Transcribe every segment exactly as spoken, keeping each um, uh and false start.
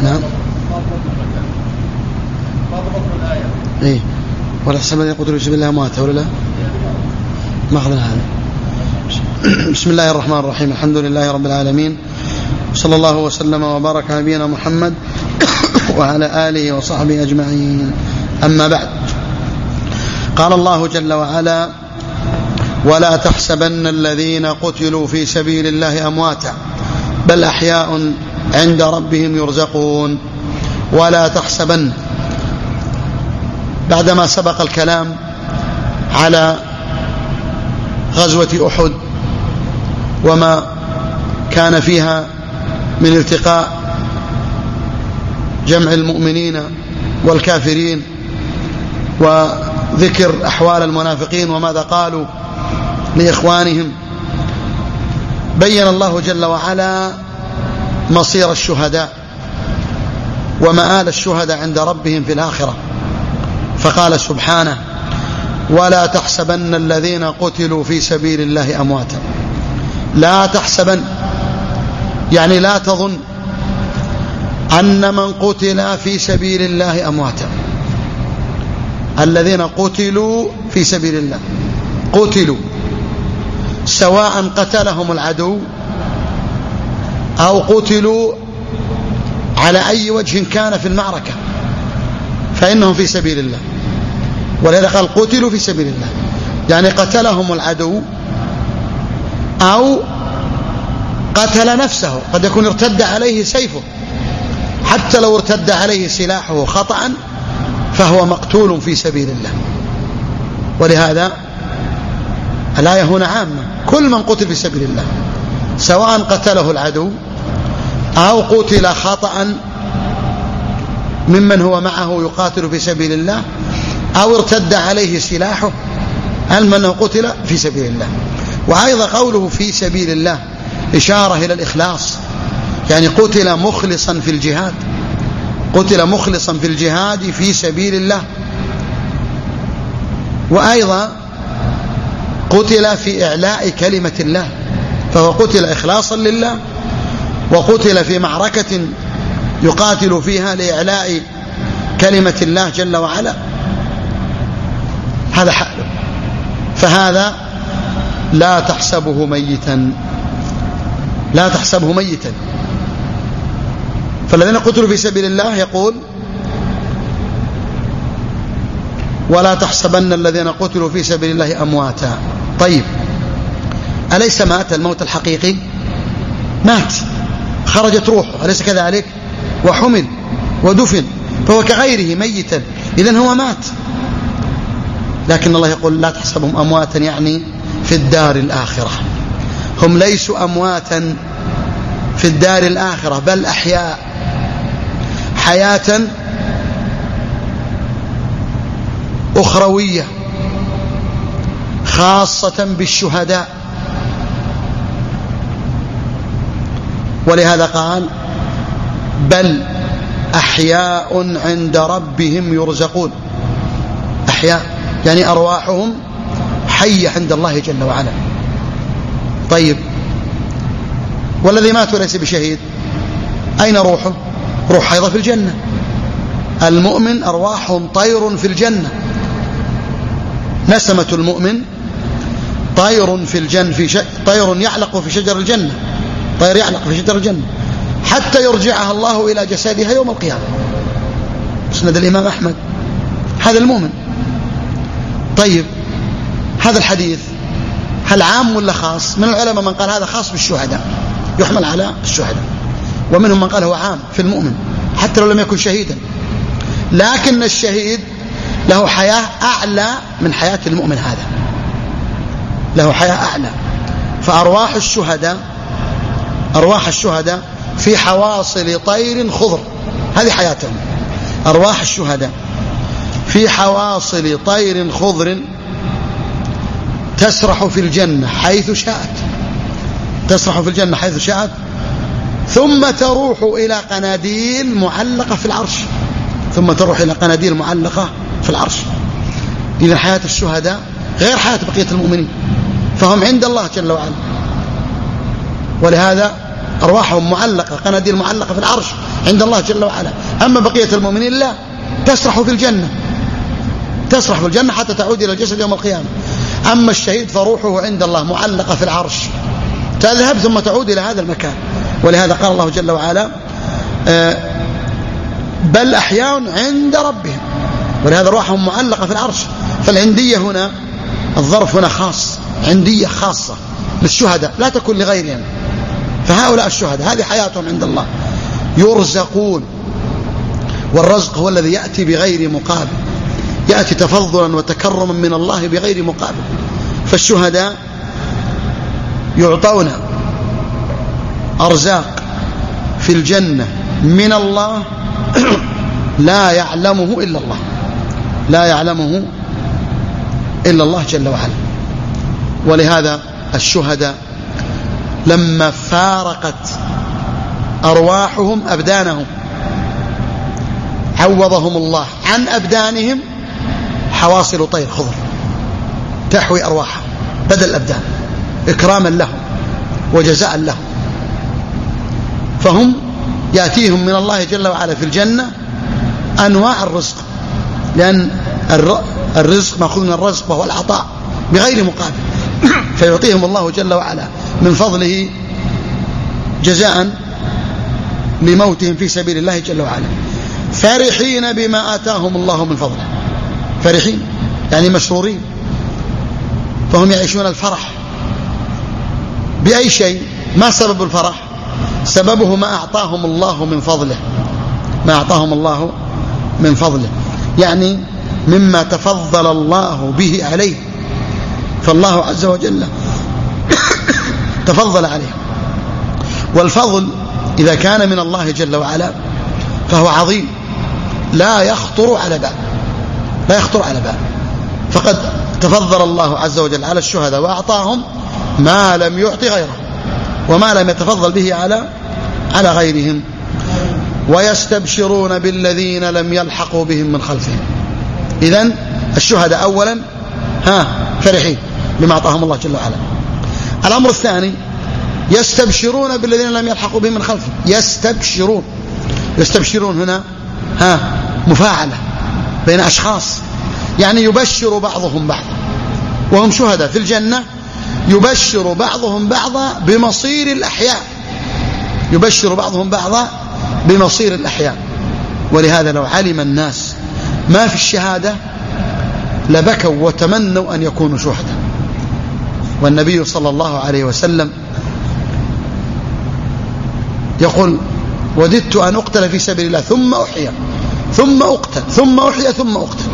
نعم. إيه ولا تحسبن الذين قتلوا في سبيل الله أمواتا ولا لا؟ ما أخذنا هذا. بسم الله الرحمن الرحيم. الحمد لله رب العالمين، صلى الله وسلم وبارك على نبينا محمد وعلى آله وصحبه أجمعين. أما بعد، قال الله جل وعلا: ولا تحسبن الذين قتلوا في سبيل الله أمواتا بل أحياء عند ربهم يرزقون. ولا تحسبن، بعدما سبق الكلام على غزوة أحد وما كان فيها من التقاء جمع المؤمنين والكافرين وذكر أحوال المنافقين وماذا قالوا لإخوانهم، بين الله جل وعلا مصير الشهداء ومآل الشهداء عند ربهم في الآخرة، فقال سبحانه: ولا تحسبن الذين قتلوا في سبيل الله أمواتا. لا تحسبن يعني لا تظن أن من قتل في سبيل الله أمواتا. الذين قتلوا في سبيل الله قتلوا سواء قتلهم العدو أو قتلوا على أي وجه كان في المعركة فإنهم في سبيل الله. ولذا قال قتلوا في سبيل الله، يعني قتلهم العدو أو قتل نفسه، قد يكون ارتد عليه سيفه، حتى لو ارتد عليه سلاحه خطأ فهو مقتول في سبيل الله. ولهذا الآية هنا عامة، كل من قتل في سبيل الله سواء قتله العدو أو قتل خطأ ممن هو معه يقاتل في سبيل الله أو ارتد عليه سلاحه، علما أنه قتل في سبيل الله. وأيضا قوله في سبيل الله إشارة إلى الإخلاص، يعني قتل مخلصا في الجهاد، قتل مخلصا في الجهاد في سبيل الله. وأيضا قتل في إعلاء كلمة الله، فهو قتل إخلاصا لله، وقتل في معركة يقاتل فيها لإعلاء كلمة الله جل وعلا، هذا حاله. فهذا لا تحسبه ميتا، لا تحسبه ميتا. فالذين قتلوا في سبيل الله يقول: ولا تحسبن الذين قتلوا في سبيل الله أمواتا. طيب، أليس مات الموت الحقيقي؟ مات، خرجت روحه، أليس كذلك؟ وحمل ودفن، فهو كغيره ميتا، إذن هو مات. لكن الله يقول: لا تحسبهم أمواتا، يعني في الدار الآخرة. هم ليسوا أمواتا في الدار الآخرة، بل أحياء، حياة أخروية خاصة بالشهداء. ولهذا قال: بل أحياء عند ربهم يرزقون. أحياء يعني أرواحهم حية عند الله جل وعلا. طيب، والذي مات وليس بشهيد أين روحه؟ روح أيضا في الجنة. المؤمن أرواحهم طير في الجنة، نسمة المؤمن طير في الجنة، في ش... طير يعلق في شجر الجنة، طير يعلق في شجر الجنة حتى يرجعها الله إلى جسدها يوم القيامة. مسند الإمام أحمد. هذا المؤمن. طيب، هذا الحديث هل عام ولا خاص؟ من العلماء من قال هذا خاص بالشهداء، يحمل على الشهداء، ومنهم من قال هو عام في المؤمن حتى لو لم يكن شهيدا. لكن الشهيد له حياة أعلى من حياة المؤمن، هذا له حياة أعلى. فأرواح الشهداء أرواح الشهداء في حواصل طير خضر، هذه حياتهم. أرواح الشهداء في حواصل طير خضر تسرح في الجنة حيث شاءت، تسرح في الجنة حيث شاءت، ثم تروح إلى قناديل معلقة في العرش، ثم تروح إلى قناديل معلقة في العرش. إذن حياة الشهداء غير حياة بقية المؤمنين، فهم عند الله جل وعلا. ولهذا أرواحهم معلقة قناديل معلقة في العرش عند الله جل وعلا. أما بقية المؤمنين لا، تسرح في الجنة، تسرح في الجنة حتى تعود إلى الجسد يوم القيامة. أما الشهيد فروحه عند الله معلقة في العرش، تذهب ثم تعود إلى هذا المكان. ولهذا قال الله جل وعلا بل أحياء عند ربهم، ولهذا روحهم معلقة في العرش. فالعندية هنا الظرف هنا خاص، عندية خاصة للشهداء لا تكون لغيرهم. فهؤلاء الشهداء هذه حياتهم عند الله، يرزقون، والرزق هو الذي يأتي بغير مقابل، يأتي تفضلا وتكرما من الله بغير مقابل. فالشهداء يعطون أرزاق في الجنة من الله لا يعلمه إلا الله، لا يعلمه إلا الله جل وعلا. ولهذا الشهداء لما فارقت أرواحهم أبدانهم عوضهم الله عن أبدانهم حواصل طير خضر تحوي أرواحهم بدل الأبدان، إكراما لهم وجزاء لهم. فهم يأتيهم من الله جل وعلا في الجنة أنواع الرزق، لأن الرزق مأخوذ من الرزق وهو العطاء بغير مقابل، فيعطيهم الله جل وعلا من فضله جزاء لموتهم في سبيل الله جل وعلا. فرحين بما آتاهم الله من فضله، فرحين يعني مسرورين، فهم يعيشون الفرح بأي شيء. ما سبب الفرح؟ سببه ما أعطاهم الله من فضله، ما أعطاهم الله من فضله، يعني مما تفضل الله به عليه. فالله عز وجل تفضل عليه، والفضل إذا كان من الله جل وعلا فهو عظيم لا يخطر على بال، لا يخطر على بال. فقد تفضل الله عز وجل على الشهداء وأعطاهم ما لم يعطي غيرهم وما لم يتفضل به على على غيرهم. ويستبشرون بالذين لم يلحقوا بهم من خلفهم. إذن الشهداء أولا ها فرحين بما أعطاهم الله جل وعلا. الأمر الثاني يستبشرون بالذين لم يلحقوا بهم من خلفهم. يستبشرون، يستبشرون هنا ها مفاعلة بين أشخاص، يعني يبشر بعضهم بعضا وهم شهداء في الجنة، يبشر بعضهم بعضا بمصير الأحياء، يبشر بعضهم بعضا بمصير الأحياء. ولهذا لو علم الناس ما في الشهادة لبكوا وتمنوا أن يكونوا شهداء. والنبي صلى الله عليه وسلم يقول وددت أن أقتل في سبيل الله ثم أحيا ثم أقتل ثم أحيا ثم أقتل.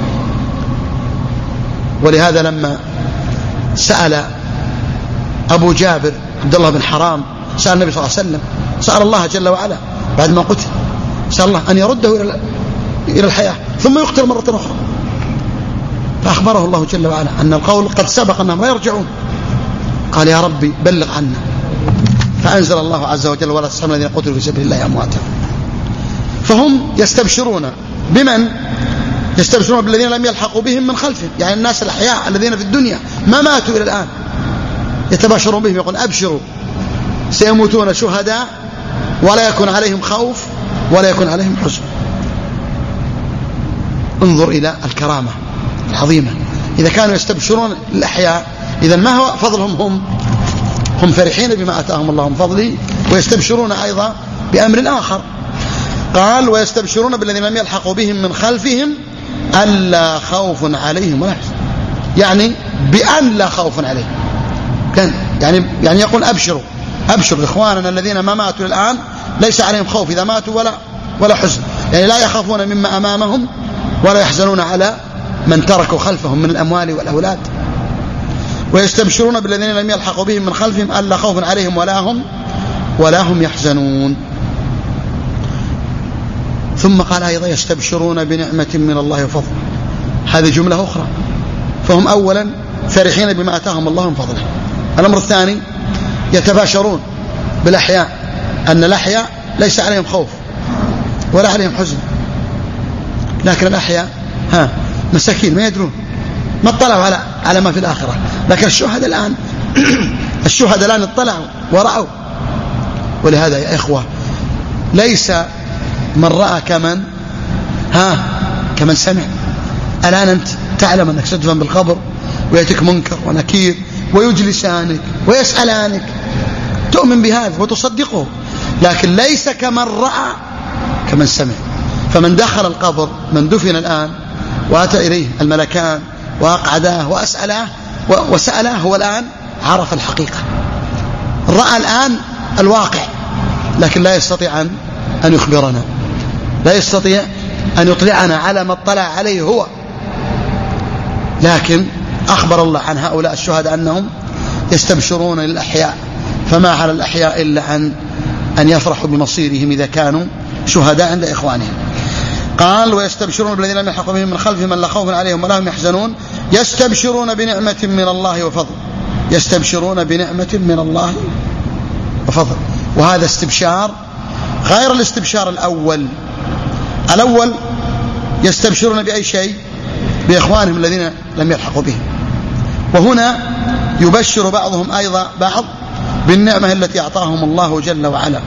ولهذا لما سأل أبو جابر عبد الله بن حرام، سأل النبي صلى الله عليه وسلم، سأل الله جل وعلا بعد ما قتل، سأل الله أن يرده إلى إلى الحياة ثم يقتل مرة أخرى، فأخبره الله جل وعلا أن القول قد سبق أنهم لا يرجعون. قال يا ربي بلغ عنا، فأنزل الله عز وجل ولا تحسبن الذين قتلوا في سبيل الله أمواتا. فهم يستبشرون بمن؟ يستبشرون بالذين لم يلحقوا بهم من خلفهم، يعني الناس الأحياء الذين في الدنيا ما ماتوا إلى الآن، يتباشرون بهم يقول أبشروا سيموتون شهداء ولا يكون عليهم خوف ولا يكون عليهم حزن. انظر إلى الكرامة العظيمة. إذا كانوا يستبشرون الأحياء إذا ما هو فضلهم؟ هم هم فرحين بما آتاهم الله من فضله، ويستبشرون أيضا بأمر آخر. قال ويستبشرون بالذين لم يلحقوا بهم من خلفهم ألا خوف عليهم ولا حزن، يعني بأن لا خوف عليهم. كان يعني يعني يقول أبشروا أبشروا إخواننا الذين ما ماتوا الآن ليس عليهم خوف إذا ماتوا ولا ولا حزن، يعني لا يخافون مما أمامهم ولا يحزنون على من تركوا خلفهم من الأموال والأولاد. ويستبشرون بالذين لم يلحقوا بهم من خلفهم ألا خوف عليهم ولا هم ولا هم يحزنون. ثم قال أيضا يستبشرون بنعمة من الله وفضل، هذه جملة أخرى. فهم أولا فرحين بما آتاهم الله من فضله. الأمر الثاني يتباشرون بالأحياء أن الأحياء ليس عليهم خوف ولا عليهم حزن، لكن الأحياء ها مساكين ما يدرون، ما اطلعوا على على ما في الآخرة. لكن الشهداء الآن الشهداء الآن اطلعوا ورأوا ولهذا يا إخوة ليس من رأى كمن ها كمن سمع. الآن أنت تعلم أنك ستدفن بالقبر ويأتيك منكر ونكير ويجلسانك ويسألانك، تؤمن بهذا وتصدقه، لكن ليس كمن رأى كمن سمع. فمن دخل القبر، من دفن الآن وأتى إليه الملكان وأقعداه وأسأله وسأله، هو الآن عرف الحقيقة، رأى الآن الواقع، لكن لا يستطيع أن أن يخبرنا، لا يستطيع أن يطلعنا على ما اطلع عليه هو. لكن أخبر الله عن هؤلاء الشهداء أنهم يستبشرون للأحياء، فما على الأحياء إلا أن أن يفرحوا بمصيرهم إذا كانوا شهداء عند إخوانهم. قال ويستبشرون بالذين لم يلحقوا بهم من خلفهم ألا خوف عليهم ولا هم يحزنون، يستبشرون بنعمة من الله وفضل، يستبشرون بنعمة من الله وفضل. وهذا استبشار غير الاستبشار الأول. الأول يستبشرون بأي شيء؟ بإخوانهم الذين لم يلحقوا بهم. وهنا يبشر بعضهم أيضا بعض بالنعمة التي أعطاهم الله جل وعلا.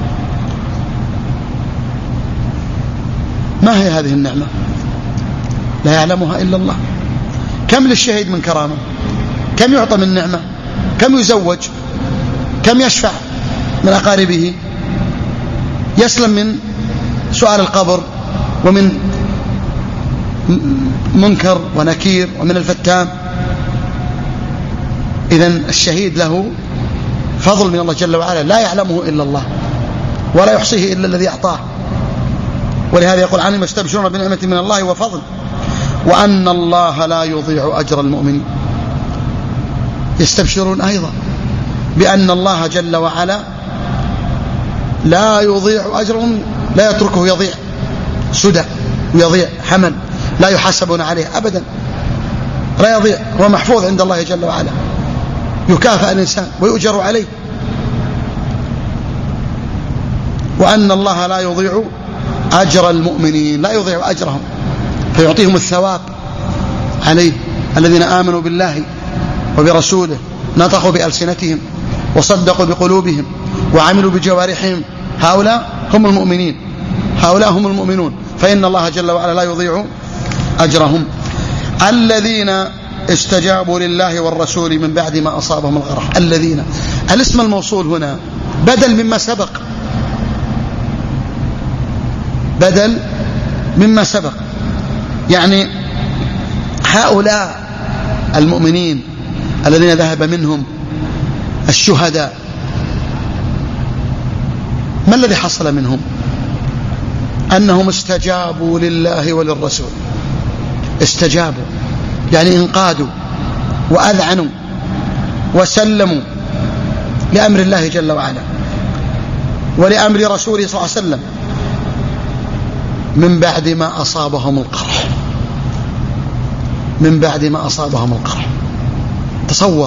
ما هي هذه النعمة؟ لا يعلمها إلا الله. كم للشهيد من كرامة، كم يعطى من نعمة، كم يزوج، كم يشفع من أقاربه، يسلم من سؤال القبر ومن منكر ونكير ومن الفتان. إذن الشهيد له فضل من الله جل وعلا لا يعلمه إلا الله ولا يحصيه إلا الذي أعطاه. ولهذا يقول عنهم يستبشرون بنعمة من الله وفضل وأن الله لا يضيع أجر المؤمنين. يستبشرون أيضا بأن الله جل وعلا لا يضيع أجرهم، لا يتركه يضيع سدى ويضيع حمل، لا يحاسبون عليه أبدا، لا يضيع، هو محفوظ عند الله جل وعلا، يكافئ الإنسان ويؤجر عليه. وأن الله لا يضيع أجر المؤمنين، لا يضيع أجرهم، فيعطيهم الثواب عليه. الذين آمنوا بالله وبرسوله نطقوا بألسنتهم وصدقوا بقلوبهم وعملوا بجوارحهم، هؤلاء هم المؤمنين، هؤلاء هم المؤمنون، فإن الله جل وعلا لا يضيع أجرهم. الذين استجابوا لله والرسول من بعد ما أصابهم القرح. الذين، الاسم الموصول هنا بدل مما سبق، بدل مما سبق، يعني هؤلاء المؤمنين الذين ذهب منهم الشهداء، ما الذي حصل منهم؟ أنهم استجابوا لله وللرسول. استجابوا يعني انقادوا وأذعنوا وسلموا لأمر الله جل وعلا ولأمر رسوله صلى الله عليه وسلم من بعد ما أصابهم القرح، من بعد ما أصابهم القرح. تصور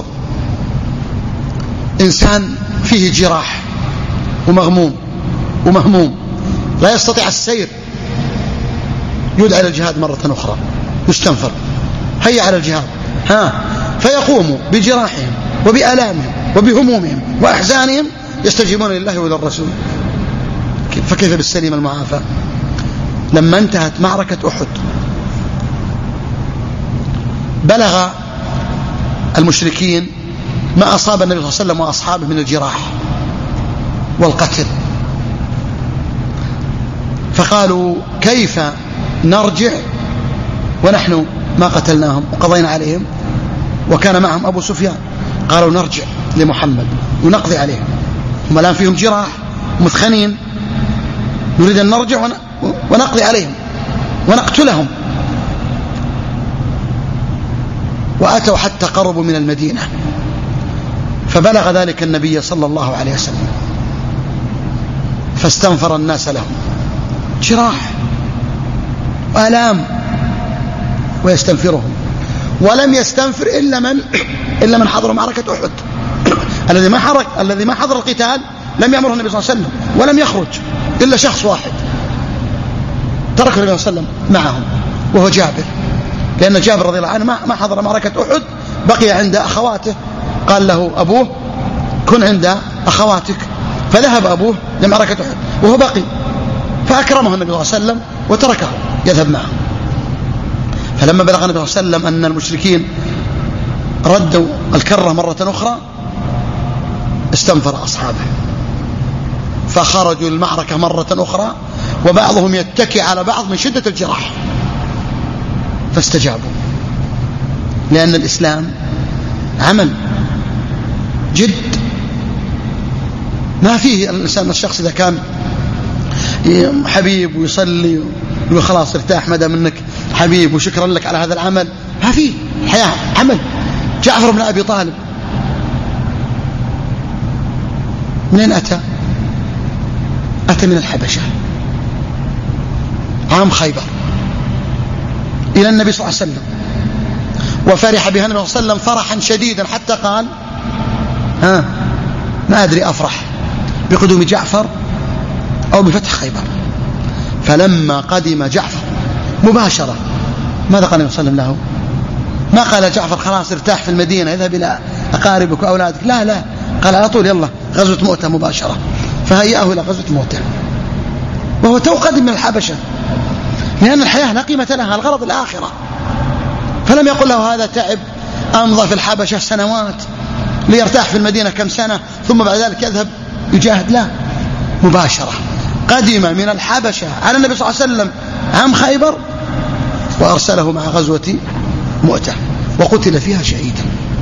إنسان فيه جراح ومغموم ومهموم لا يستطيع السير، يدعى إلى الجهاد مرة أخرى، يستنفر، هيا على الجهاد، ها، فيقوموا بجراحهم وبآلامهم وبهمومهم وأحزانهم يستجيبون لله وللرسول. فكيف بالسليم المعافى؟ لما انتهت معركة أحد بلغ المشركين ما أصاب النبي صلى الله عليه وسلم وأصحابه من الجراح والقتل، فقالوا كيف نرجع ونحن ما قتلناهم وقضينا عليهم وكان معهم أبو سفيان؟ قالوا نرجع لمحمد ونقضي عليهم، هم الآن فيهم جراح مثخنين، نريد أن نرجع ونقضي عليهم ونقتلهم. وأتوا حتى قربوا من المدينة، فبلغ ذلك النبي صلى الله عليه وسلم فاستنفر الناس لهم، جراح وآلام ويستنفرهم، ولم يستنفر إلا من إلا من حضر معركة أحد. الذي ما حضر الذي ما حضر القتال لم يأمره النبي صلى الله عليه وسلم ولم يخرج إلا شخص واحد ترك النبي صلى الله عليه وسلم معهم وهو جابر، لأن جابر رضي الله عنه ما حضر معركة أحد، بقي عند أخواته. قال له أبوه كن عند أخواتك فذهب أبوه لمعركة أحد وهو بقي، فأكرمه النبي صلى الله عليه وسلم وتركه يذهب معه. فلما بلغ النبي صلى الله عليه وسلم أن المشركين ردوا الكرة مرة أخرى استنفر أصحابه، فخرجوا المعركة مرة أخرى وبعضهم يتكي على بعض من شدة الجراح، فاستجابوا، لأن الإسلام عمل جد، ما فيه الإنسان الشخص إذا كان حبيب ويصلي ويقول خلاص ارتاح مدى منك حبيب وشكرا لك على هذا العمل، ما فيه. الحياة عمل. جعفر بن أبي طالب منين أتى؟ أتى من الحبشة عام خيبر إلى النبي صلى الله عليه وسلم، وفرح بها النبي صلى الله عليه وسلم فرحا شديدا حتى قال ها ما أدري أفرح بقدوم جعفر أو بفتح خيبر. فلما قدم جعفر مباشرة ماذا قال النبي صلى الله عليه وسلم له؟ ما قال جعفر خلاص ارتاح في المدينة اذهب إلى أقاربك وأولادك، لا لا، قال على طول يلا غزوة مؤتة مباشرة، فهيأه إلى غزوة مؤتة وهو تو قدم من الحبشة، لأن الحياة لا قيمة لها، الغرض الآخرة. فلم يقل له هذا تعب أمضى في الحبشة سنوات ليرتاح في المدينة كم سنة ثم بعد ذلك يذهب يجاهد، لا، مباشرة قدم من الحبشة على النبي صلى الله عليه وسلم عام خيبر وأرسله مع غزوة مؤتة وقتل فيها شهيدا.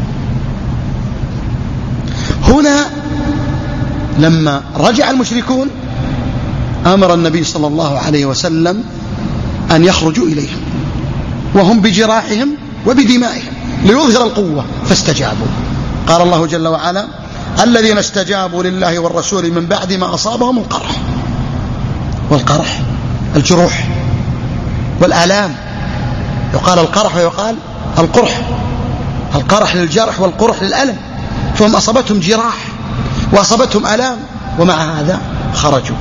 هنا لما رجع المشركون أمر النبي صلى الله عليه وسلم أن يخرجوا إليهم وهم بجراحهم وبدمائهم ليظهر القوة، فاستجابوا. قال الله جل وعلا الذين استجابوا لله والرسول من بعد ما أصابهم القرح، والقرح الجروح والآلام، يقال القرح ويقال القرح، القرح للجرح والقرح للألم، فهم أصابتهم جراح وأصابتهم ألام ومع هذا خرجوا.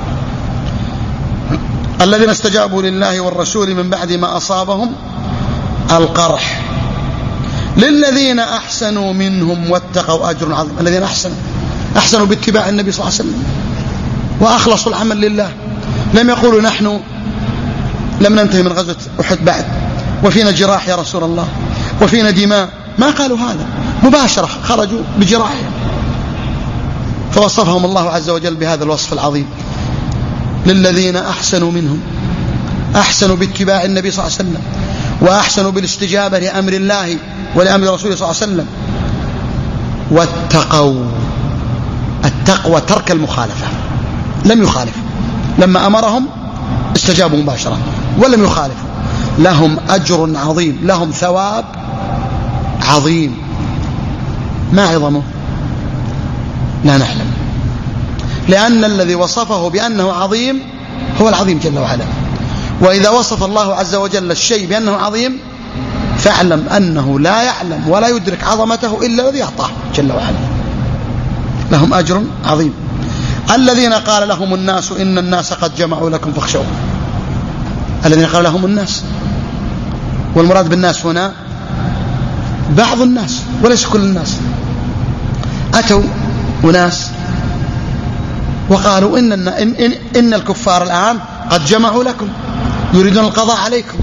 الذين استجابوا لله والرسول من بعد ما أصابهم القرح للذين أحسنوا منهم واتقوا أجر عظيم. الذين أحسنوا أحسنوا باتباع النبي صلى الله عليه وسلم وأخلصوا العمل لله، لم يقولوا نحن لم ننتهي من غزوة أحد بعد وفينا جراح يا رسول الله وفينا دماء، ما قالوا هذا، مباشرة خرجوا بجراحهم. فوصفهم الله عز وجل بهذا الوصف العظيم للذين أحسنوا منهم، أحسنوا باتباع النبي صلى الله عليه وسلم وأحسنوا بالاستجابة لأمر الله ولأمر رسوله صلى الله عليه وسلم، واتقوا. التقوى ترك المخالفة، لم يخالفوا، لما أمرهم استجابوا مباشرة ولم يخالفوا، لهم أجر عظيم، لهم ثواب عظيم. ما عظمه؟ لا نعلم، لأن الذي وصفه بأنه عظيم هو العظيم جل وعلا، وإذا وصف الله عز وجل الشيء بأنه عظيم فاعلم أنه لا يعلم ولا يدرك عظمته إلا الذي أعطاه جل وعلا. لهم أجر عظيم. الذين قال لهم الناس إن الناس قد جمعوا لكم فاخشوهم، الذين قال لهم الناس، والمراد بالناس هنا بعض الناس وليس كل الناس. أتوا أناس وقالوا إن, إن, إن, إن الكفار الآن قد جمعوا لكم يريدون القضاء عليكم،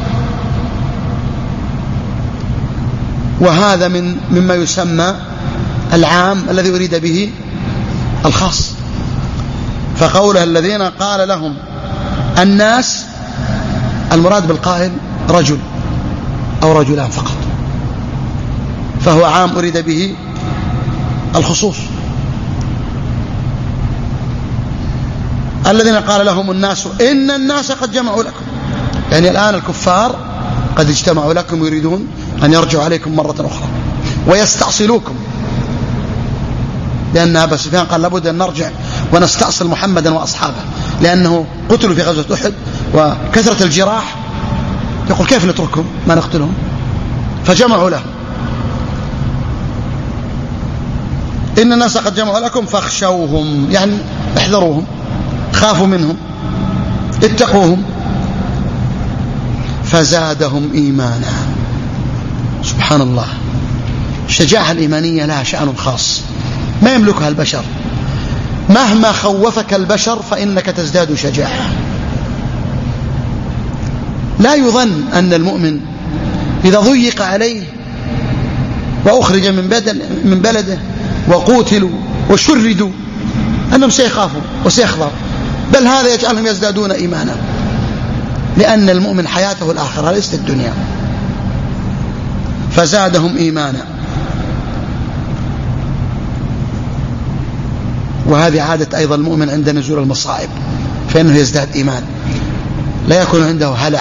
وهذا من مما يسمى العام الذي أريد به الخاص. فقوله الذين قال لهم الناس، المراد بالقائل رجل أو رجلان فقط، فهو عام أريد به الخصوص. الذين قال لهم الناس إن الناس قد جمعوا لكم، يعني الآن الكفار قد اجتمعوا لكم يريدون أن يرجعوا عليكم مرة أخرى ويستأصلوكم، لأن أبا سفيان قال لابد أن نرجع ونستأصل محمدا وأصحابه، لأنه قتلوا في غزوة أحد وكثرة الجراح، يقول كيف نتركهم ما نقتلهم؟ فجمعوا لهم إن الناس قد جمعوا لكم فاخشوهم، يعني احذروهم، خافوا منهم، اتقوهم. فزادهم إيمانا. سبحان الله، الشجاعة الإيمانية لها شأن خاص ما يملكها البشر. مهما خوفك البشر فإنك تزداد شجاعة. لا يظن أن المؤمن إذا ضيق عليه وأخرج من, بدل من بلده وقوتلوا وشردوا أنهم سيخافوا وسيخضعوا، بل هذا يجعلهم يزدادون إيمانا، لأن المؤمن حياته الآخرة ليست الدنيا. فزادهم إيمانا. وهذه عادة أيضا المؤمن عند نزول المصائب، فإنه يزداد إيمان، لا يكون عنده هلع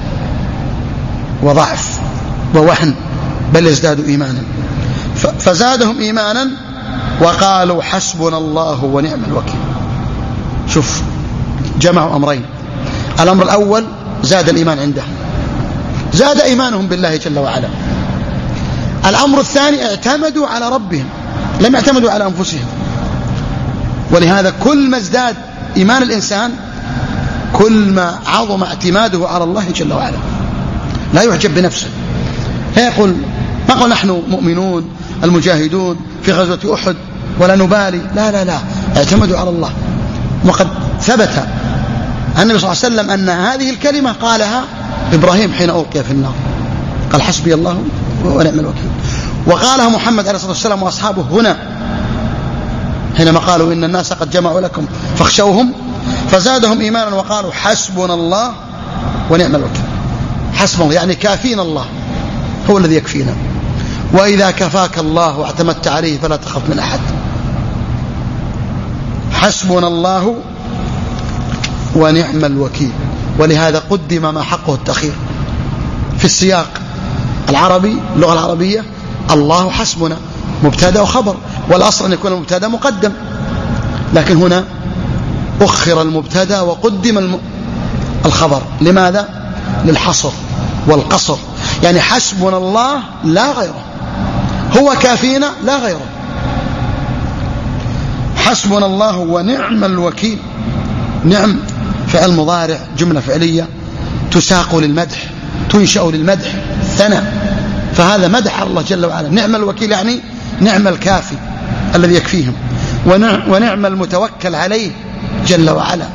وضعف ووهن، بل يزداد إيمانا. فزادهم إيمانا وقالوا حسبنا الله ونعم الوكيل. شوف، جمعوا أمرين. الأمر الأول زاد الإيمان عندهم، زاد إيمانهم بالله جل وعلا. الأمر الثاني اعتمدوا على ربهم، لم يعتمدوا على أنفسهم. ولهذا كل ما ازداد إيمان الإنسان كل ما عظم اعتماده على الله جل وعلا، لا يعجب بنفسه، لا يقول ما قال نحن مؤمنون المجاهدون في غزوة أحد ولا نبالي، لا لا لا، اعتمدوا على الله. وقد ثبت عن النبي صلى الله عليه وسلم أن هذه الكلمة قالها إبراهيم حين ألقي في النار، قال حسبي الله ونعم الوكيل. وقالها محمد عليه الصلاة والسلام وأصحابه هنا حينما قالوا إن الناس قد جمعوا لكم فاخشوهم. فزادهم إيمانا وقالوا حسبنا الله ونعم الوكيل. حسبنا يعني كافينا الله، هو الذي يكفينا. وإذا كفاك الله واعتمدت عليه فلا تخف من أحد. حسبنا الله ونعم الوكيل. ولهذا قدم ما حقه التأخير في السياق العربي، اللغة العربية، الله حسبنا مبتدا وخبر، والأصل أن يكون المبتدا مقدم، لكن هنا أخر المبتدا وقدم الخبر. لماذا؟ للحصر والقصر، يعني حسبنا الله لا غيره، هو كافينا لا غيره. حسبنا الله ونعم الوكيل. نعم فعل مضارع، جملة فعلية تساق للمدح، تنشأ للمدح، ثناء، فهذا مدح الله جل وعلا. نعم الوكيل يعني نعم الكافي الذي يكفيهم، ونعم المتوكل عليه جل وعلا.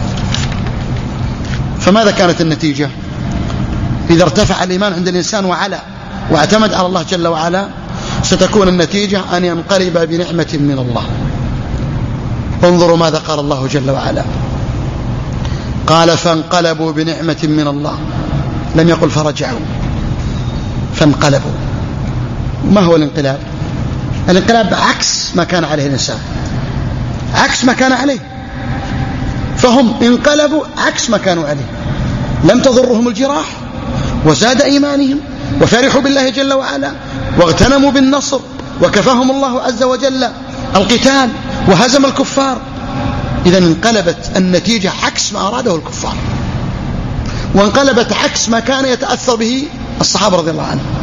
فماذا كانت النتيجة؟ إذا ارتفع الإيمان عند الإنسان وعلا واعتمد على الله جل وعلا، ستكون النتيجة أن ينقلب بنعمة من الله. انظروا ماذا قال الله جل وعلا، قال فانقلبوا بنعمة من الله، لم يقل فرجعوا، فانقلبوا. ما هو الانقلاب؟ الانقلاب عكس ما كان عليه الإنسان، عكس ما كان عليه، فهم انقلبوا عكس ما كانوا عليه. لم تضرهم الجراح وزاد إيمانهم وفرحوا بالله جل وعلا واغتنموا بالنصر وكفاهم الله عز وجل القتال وهزم الكفار. إذا انقلبت النتيجة عكس ما أراده الكفار، وانقلبت عكس ما كان يتأثر به الصحابة رضي الله عنهم،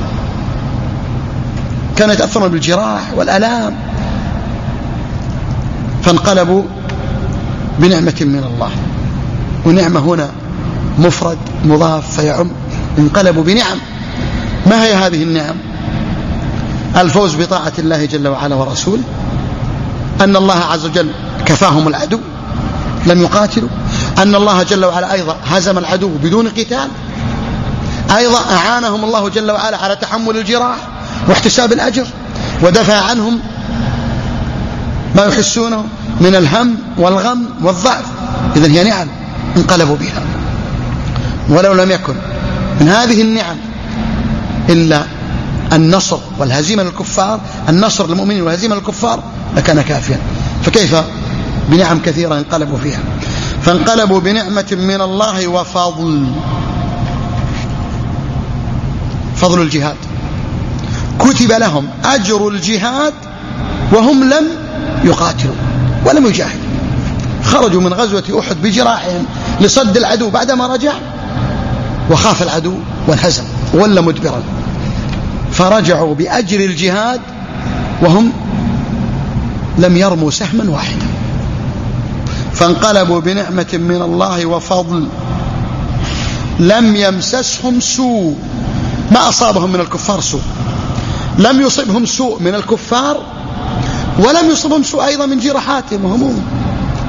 كانوا يتأثرون بالجراح والألام، فانقلبوا بنعمة من الله. ونعمة هنا مفرد مضاف فيعم، انقلبوا بنعم. ما هي هذه النعم؟ الفوز بطاعة الله جل وعلا ورسوله، أن الله عز وجل كفاهم العدو لم يقاتلوا، أن الله جل وعلا أيضا هزم العدو بدون قتال، أيضا أعانهم الله جل وعلا على تحمل الجراح واحتساب الأجر، ودفع عنهم ما يحسونه من الهم والغم والضعف. إذن هي نعم انقلبوا بها. ولو لم يكن من هذه النعم إلا النصر والهزيمة للكفار، النصر للمؤمنين والهزيمة للكفار، لكان كافيا. فكيف بنعم كثيرة انقلبوا فيها؟ فانقلبوا بنعمة من الله وفضل. فضل الجهاد، كتب لهم أجر الجهاد وهم لم يقاتلوا ولم يجاهدوا، خرجوا من غزوة أحد بجراحهم لصد العدو بعدما رجع، وخاف العدو وانهزم ولا مدبرا، فرجعوا بأجر الجهاد وهم لم يرموا سهما واحدا. فانقلبوا بنعمة من الله وفضل لم يمسسهم سوء، ما أصابهم من الكفار سوء، لم يصبهم سوء من الكفار، ولم يصبهم سوء أيضا من جراحاتهم وهمومهم.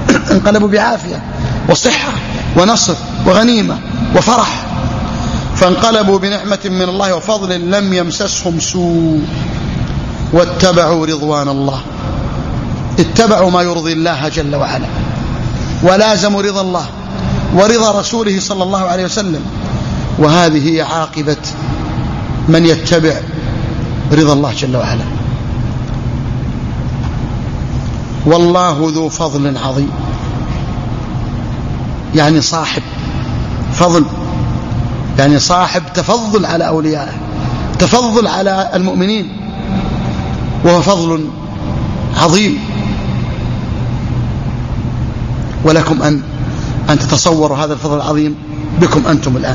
انقلبوا بعافية وصحة ونصر وغنيمة وفرح، فانقلبوا بنعمة من الله وفضل لم يمسسهم سوء واتبعوا رضوان الله، اتبعوا ما يرضي الله جل وعلا ولازموا رضا الله ورضا رسوله صلى الله عليه وسلم. وهذه هي عاقبة من يتبع رضا الله جل وعلا. والله ذو فضل عظيم، يعني صاحب فضل، يعني صاحب تفضل على أوليائه، تفضل على المؤمنين، وهو فضل عظيم. ولكم أن أن تتصوروا هذا الفضل العظيم بكم أنتم الآن.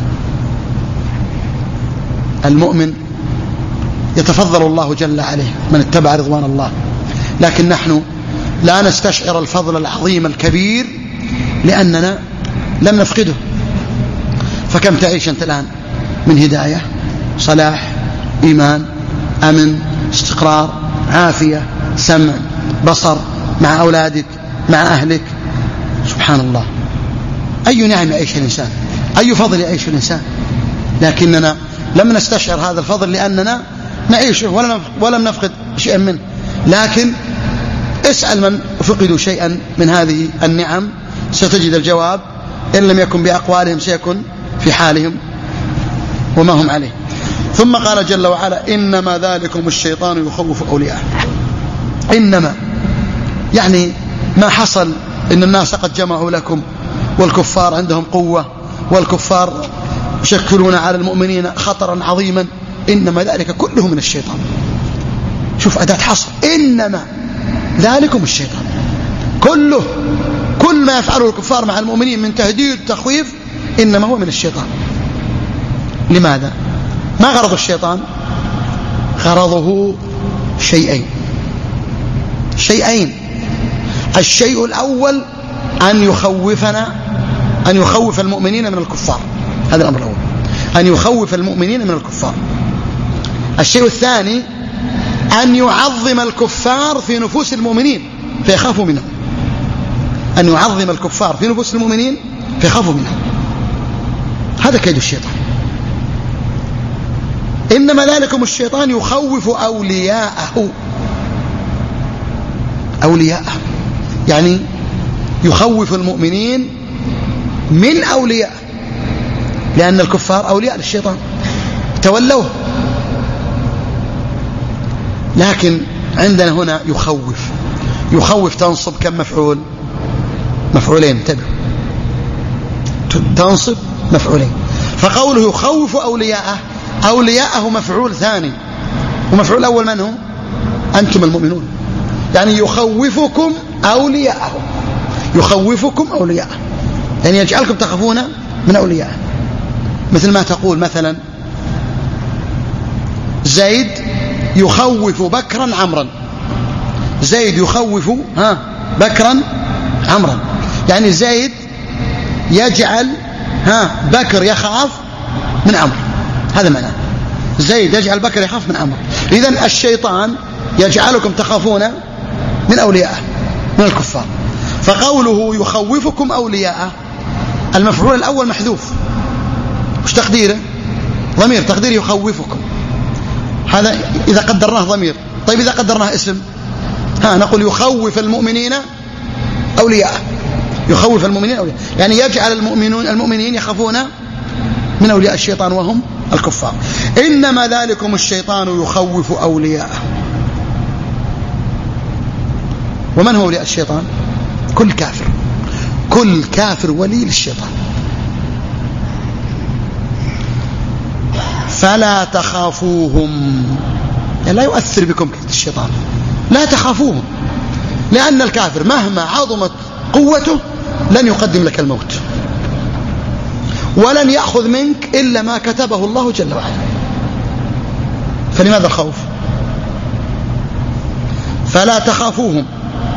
المؤمن يتفضل الله جل عليه من اتبع رضوان الله، لكن نحن لا نستشعر الفضل العظيم الكبير لأننا لم نفقده. فكم تعيش أنت الآن من هداية، صلاح، إيمان، أمن، استقرار، عافية، سمع، بصر، مع أولادك، مع أهلك. سبحان الله، أي نعم يعيش الإنسان، أي فضل يعيش الإنسان، لكننا لم نستشعر هذا الفضل لأننا نعيشه ولم نفقد شيئا منه. لكن اسأل من فقدوا شيئا من هذه النعم ستجد الجواب، إن لم يكن بأقوالهم سيكون في حالهم وما هم عليه. ثم قال جل وعلا: إنما ذلكم الشيطان يخوف أولياءه. إنما يعني ما حصل إن الناس قد جمعوا لكم والكفار عندهم قوة والكفار يشكلون على المؤمنين خطرا عظيما، إنما ذلك كله من الشيطان. شوف أداة حصر، إنما ذلكم الشيطان، كله، كل ما يفعله الكفار مع المؤمنين من تهديد تخويف إنما هو من الشيطان. لماذا؟ ما غرض الشيطان؟ غرضه شيئين شيئين الشيء الأول أن يخوفنا، أن يخوف المؤمنين من الكفار، هذا الأمر الأول، أن يخوف المؤمنين من الكفار. الشيء الثاني أن يعظم الكفار في نفوس المؤمنين فيخافوا منهم، أن يعظم الكفار في نفوس المؤمنين فيخافوا منهم. هذا كيد الشيطان. إنما ذلكم الشيطان يخوف أولياءه، أولياءه يعني يخوف المؤمنين من أولياءه، لأن الكفار أولياء للشيطان تولوه. لكن عندنا هنا يخوف، يخوف تنصب كم مفعول؟ مفعولين، انتبهوا، تنصب مفعولين. فقوله يخوف أولياءه، أولياءه مفعول ثاني، ومفعول الأول من هو؟ أنتم المؤمنون، يعني يخوفكم أولياءه، يخوفكم أولياءه يعني يجعلكم تخافون من أولياءه. مثل ما تقول مثلا زيد يخوف بكرا عمرا، زيد يخوف ها بكرا عمرا، يعني زيد يجعل ها بكر يخاف من عمرو، هذا معناه، زيد يجعل بكر يخاف من عمرو. إذن الشيطان يجعلكم تخافون من أوليائه من الكفار. فقوله يخوفكم أولياءه، المفعول الأول محذوف، وش تقديره؟ ضمير، تقدير يخوفكم، هذا إذا قدرناه ضمير. طيب إذا قدرناه اسم، ها نقول يخوف المؤمنين أولياءه، يخوف المؤمنين أولياء، يعني يجعل المؤمنون المؤمنين يخافون من أولياء الشيطان وهم الكفار. إنما ذلكم الشيطان يخوف أولياءه. ومن هو أولياء الشيطان؟ كل كافر، كل كافر ولي للشيطان. فلا تخافوهم، يعني لا يؤثر بكم كيد الشيطان، لا تخافوهم، لأن الكافر مهما عظمت قوته لن يقدم لك الموت، ولن يأخذ منك إلا ما كتبه الله جل وعلا. فلماذا الخوف؟ فلا تخافوهم،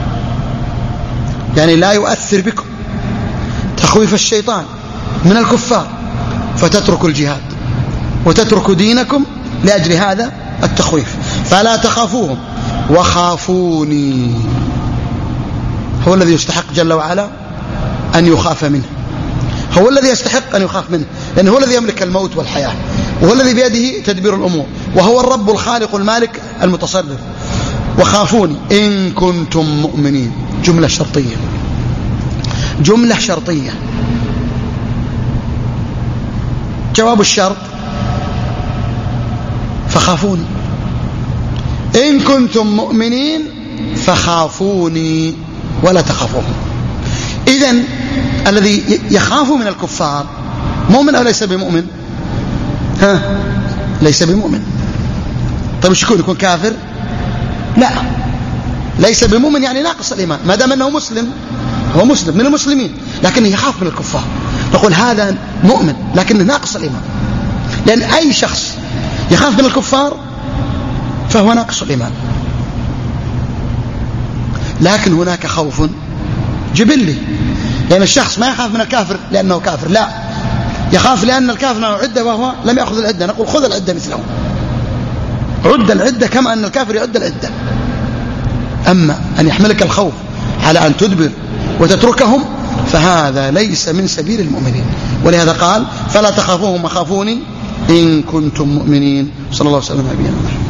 يعني لا يؤثر بكم تخويف الشيطان من الكفار، فتتركوا الجهاد وتتركوا دينكم لأجل هذا التخويف. فلا تخافوهم وخافوني، هو الذي يستحق جل وعلا أن يخاف منه، هو الذي يستحق أن يخاف منه، لأنه هو الذي يملك الموت والحياة، وهو الذي بيده تدبير الأمور، وهو الرب الخالق المالك المتصرف. وخافوني إن كنتم مؤمنين، جملة شرطية، جملة شرطية. جواب الشرط فخافوني، إن كنتم مؤمنين فخافوني ولا تخافوهم. إذن الذي يخاف من الكفار مؤمن أو ليس بمؤمن؟ ها، ليس بمؤمن. طيب ايش يكون؟ يكون كافر؟ لا، ليس بمؤمن يعني ناقص الإيمان، ما دام أنه مسلم، هو مسلم من المسلمين لكنه يخاف من الكفار، نقول هذا مؤمن لكنه ناقص الإيمان، لأن أي شخص يخاف من الكفار فهو ناقص الإيمان. لكن هناك خوف جبلي، لأن الشخص ما يخاف من الكافر لأنه كافر، لا، يخاف لأن الكافر له عدة وهو لم يأخذ العدة، نقول خذ العدة مثله، عد العدة كما أن الكافر يعد العدة. أما أن يحملك الخوف على أن تدبر وتتركهم فهذا ليس من سبيل المؤمنين. ولهذا قال فلا تخافوهم وخافوني إن كنتم مؤمنين. صلى الله عليه وسلم.